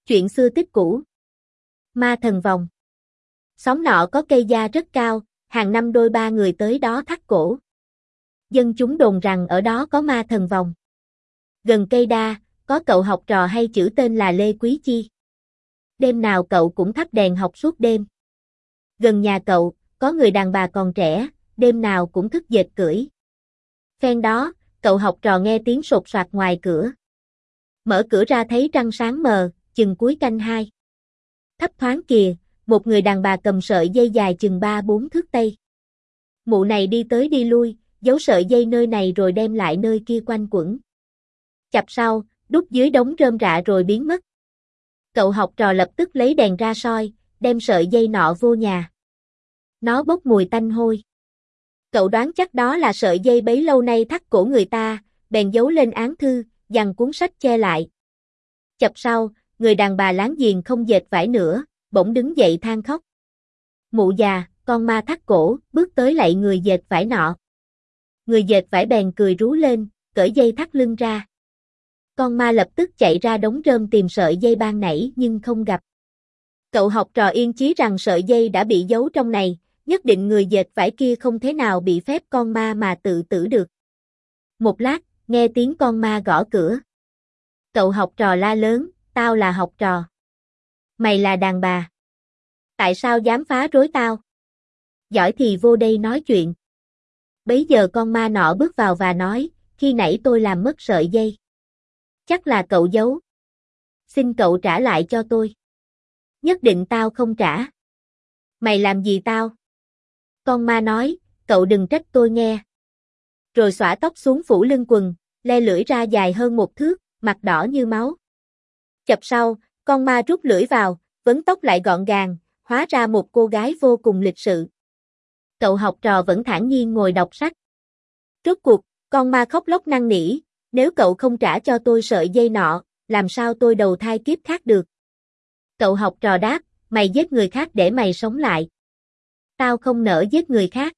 Chuyện xưa tích cũ. Ma thần vòng. Xóm nọ có cây gia rất cao, hàng năm đôi ba người tới đó thắt cổ. Dân chúng đồn rằng ở đó có ma thần vòng. Gần cây đa, có cậu học trò hay chữ tên là Lê Quý Chi. Đêm nào cậu cũng thắp đèn học suốt đêm. Gần nhà cậu, có người đàn bà còn trẻ, đêm nào cũng thức dệt cưỡi. Phen đó, cậu học trò nghe tiếng sột soạt ngoài cửa. Mở cửa ra thấy trăng sáng mờ, chừng cuối canh 2. Thấp thoáng kìa, một người đàn bà cầm sợi dây dài chừng 3-4 thước tây. Mụ này đi tới đi lui, giấu sợi dây nơi này rồi đem lại nơi kia quanh quẩn. Chập sau, đút dưới đống rơm rạ rồi biến mất. Cậu học trò lập tức lấy đèn ra soi, đem sợi dây nọ vô nhà. Nó bốc mùi tanh hôi. Cậu đoán chắc đó là sợi dây bấy lâu nay thắt cổ người ta, bèn giấu lên án thư, giằng cuốn sách che lại. Chập sau, người đàn bà láng giềng không dệt vải nữa, bỗng đứng dậy than khóc. Mụ già, con ma thắt cổ, bước tới lạy người dệt vải nọ. Người dệt vải bèn cười rú lên, cởi dây thắt lưng ra. Con ma lập tức chạy ra đống rơm tìm sợi dây ban nãy nhưng không gặp. Cậu học trò yên chí rằng sợi dây đã bị giấu trong này, nhất định người dệt vải kia không thế nào bị phép con ma mà tự tử được. Một lát, nghe tiếng con ma gõ cửa. Cậu học trò la lớn, tao là học trò. Mày là đàn bà. Tại sao dám phá rối tao? Giỏi thì vô đây nói chuyện. Bấy giờ con ma nọ bước vào và nói, khi nãy tôi làm mất sợi dây. Chắc là cậu giấu. Xin cậu trả lại cho tôi. Nhất định tao không trả. Mày làm gì tao? Con ma nói, cậu đừng trách tôi nghe. Rồi xõa tóc xuống phủ lưng quần, le lưỡi ra dài hơn 1 thước, mặt đỏ như máu. Chập sau, con ma rút lưỡi vào, vấn tóc lại gọn gàng, hóa ra một cô gái vô cùng lịch sự. Cậu học trò vẫn thản nhiên ngồi đọc sách. Rốt cuộc, con ma khóc lóc năn nỉ, nếu cậu không trả cho tôi sợi dây nọ, làm sao tôi đầu thai kiếp khác được? Cậu học trò đáp, mày giết người khác để mày sống lại. Tao không nỡ giết người khác.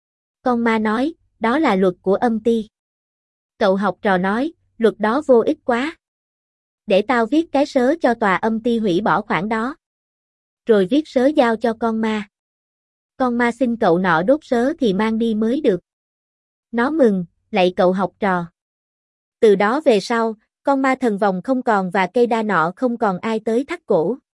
Con ma nói, đó là luật của âm ty. Cậu học trò nói, luật đó vô ích quá. Để tao viết cái sớ cho tòa âm ty hủy bỏ khoản đó. Rồi viết sớ giao cho con ma. Con ma xin cậu nọ đốt sớ thì mang đi mới được. Nó mừng, lạy cậu học trò. Từ đó về sau, con ma thần vòng không còn và cây đa nọ không còn ai tới thắt cổ.